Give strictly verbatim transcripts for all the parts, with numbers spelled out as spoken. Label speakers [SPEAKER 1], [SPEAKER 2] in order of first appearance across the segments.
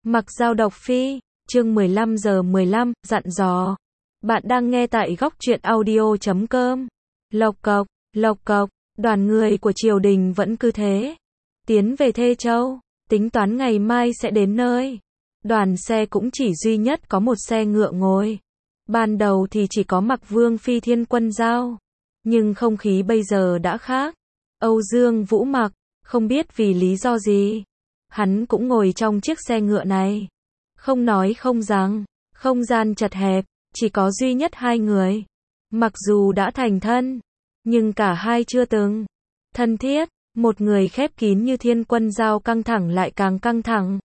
[SPEAKER 1] Mặc Dao đọc phi, chương mười lăm giờ mười lăm, dặn dò. Bạn đang nghe tại góc truyện audio chấm com. Lộc cộc, lộc cộc, đoàn người của triều đình vẫn cứ thế. Tiến về Thê Châu, tính toán ngày mai sẽ đến nơi. Đoàn xe cũng chỉ duy nhất có một xe ngựa ngồi. Ban đầu thì chỉ có Mặc Vương phi Thiên Quân Dao. Nhưng không khí bây giờ đã khác. Âu Dương Vũ Mặc, không biết vì lý do gì. Hắn cũng ngồi trong chiếc xe ngựa này. Không nói không rằng, không gian chật hẹp, chỉ có duy nhất hai người. Mặc dù đã thành thân, nhưng cả hai chưa từng thân thiết. Một người khép kín như Thiên Quân Dao căng thẳng lại càng căng thẳng.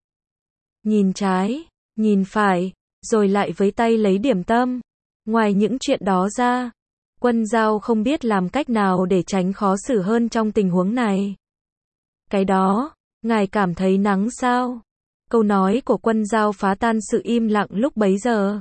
[SPEAKER 1] Nhìn trái, nhìn phải, rồi lại với tay lấy điểm tâm. Ngoài những chuyện đó ra, Quân Dao không biết làm cách nào để tránh khó xử hơn trong tình huống này. Cái đó, ngài cảm thấy nắng sao? Câu nói của Quân Dao phá tan sự im lặng lúc bấy giờ.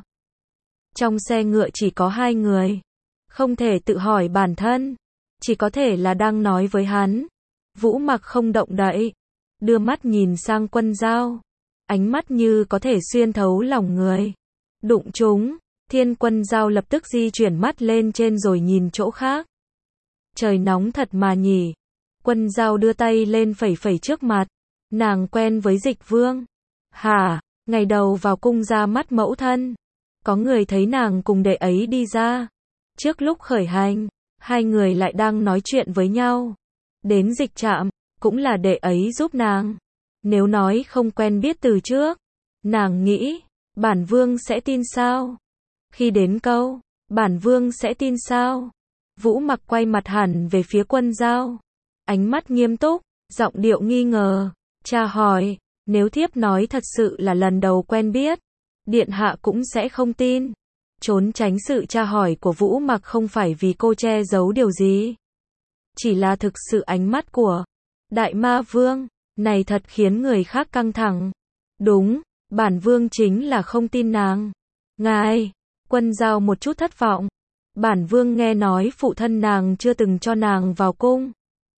[SPEAKER 1] Trong xe ngựa chỉ có hai người. Không thể tự hỏi bản thân. Chỉ có thể là đang nói với hắn. Vũ Mặc không động đậy. Đưa mắt nhìn sang Quân Dao. Ánh mắt như có thể xuyên thấu lòng người. Đụng chúng. Thiên Quân Dao lập tức di chuyển mắt lên trên rồi nhìn chỗ khác. Trời nóng thật mà nhỉ. Quân Dao đưa tay lên phẩy phẩy trước mặt. Nàng quen với Dịch Vương. Hả, ngày đầu vào cung ra mắt mẫu thân. Có người thấy nàng cùng đệ ấy đi ra. Trước lúc khởi hành, hai người lại đang nói chuyện với nhau. Đến dịch trạm, cũng là đệ ấy giúp nàng. Nếu nói không quen biết từ trước, nàng nghĩ, bản vương sẽ tin sao? Khi đến câu, bản vương sẽ tin sao? Vũ Mặc quay mặt hẳn về phía Quân Dao. Ánh mắt nghiêm túc, giọng điệu nghi ngờ. Cha hỏi, nếu thiếp nói thật sự là lần đầu quen biết, điện hạ cũng sẽ không tin. Trốn tránh sự tra hỏi của Vũ Mặc không phải vì cô che giấu điều gì. Chỉ là thực sự ánh mắt của Đại Ma Vương này thật khiến người khác căng thẳng. Đúng, bản vương chính là không tin nàng. Ngài, Quân Dao một chút thất vọng. Bản vương nghe nói phụ thân nàng chưa từng cho nàng vào cung.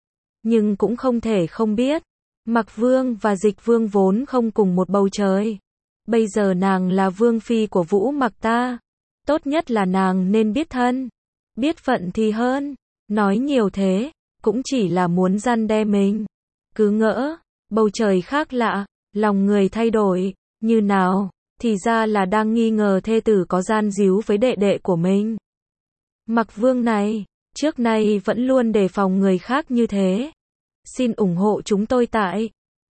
[SPEAKER 1] Nhưng cũng không thể không biết. Mặc Vương và Dịch Vương vốn không cùng một bầu trời. Bây giờ nàng là vương phi của Vũ Mặc ta. Tốt nhất là nàng nên biết thân. Biết phận thì hơn. Nói nhiều thế, cũng chỉ là muốn răn đe mình. Cứ ngỡ, bầu trời khác lạ, lòng người thay đổi, như nào, thì ra là đang nghi ngờ thê tử có gian díu với đệ đệ của mình. Mặc Vương này, trước nay vẫn luôn đề phòng người khác như thế. Xin ủng hộ chúng tôi tại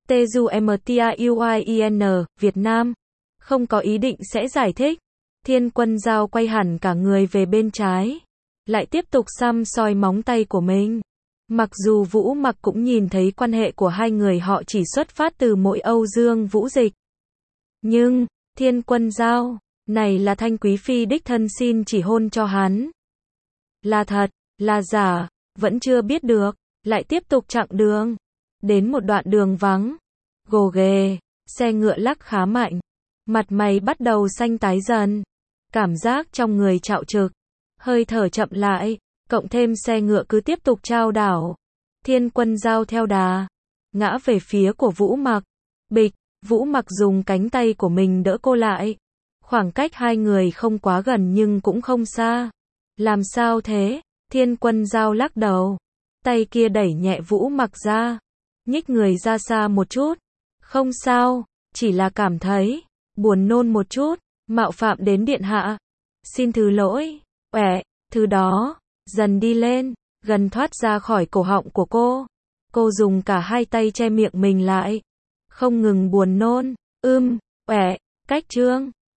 [SPEAKER 1] tezumtruin Việt Nam. Không có ý định sẽ giải thích. Thiên Quân Dao quay hẳn cả người về bên trái. Lại tiếp tục xăm soi móng tay của mình. Mặc dù Vũ Mặc cũng nhìn thấy quan hệ của hai người họ chỉ xuất phát từ mỗi Âu Dương Vũ Dịch. Nhưng, Thiên Quân Dao, này là Thanh Quý Phi đích thân xin chỉ hôn cho hắn. Là thật, là giả, vẫn chưa biết được. Lại tiếp tục chặng đường. Đến một đoạn đường vắng. Gồ ghề, xe ngựa lắc khá mạnh. Mặt mày bắt đầu xanh tái dần. Cảm giác trong người trạo trực. Hơi thở chậm lại. Cộng thêm xe ngựa cứ tiếp tục chao đảo. Thiên Quân Dao theo đà. Ngã về phía của Vũ Mặc. Bịch, Vũ Mặc dùng cánh tay của mình đỡ cô lại. Khoảng cách hai người không quá gần nhưng cũng không xa. Làm sao thế? Thiên Quân Dao lắc đầu. Tay kia đẩy nhẹ Vũ Mặc ra. Nhích người ra xa một chút. Không sao, chỉ là cảm thấy buồn nôn một chút. Mạo phạm đến điện hạ. Xin thứ lỗi. Uể, thứ đó dần đi lên, gần thoát ra khỏi cổ họng của cô. Cô dùng cả hai tay che miệng mình lại. Không ngừng buồn nôn. Ưm, uể, cách trương.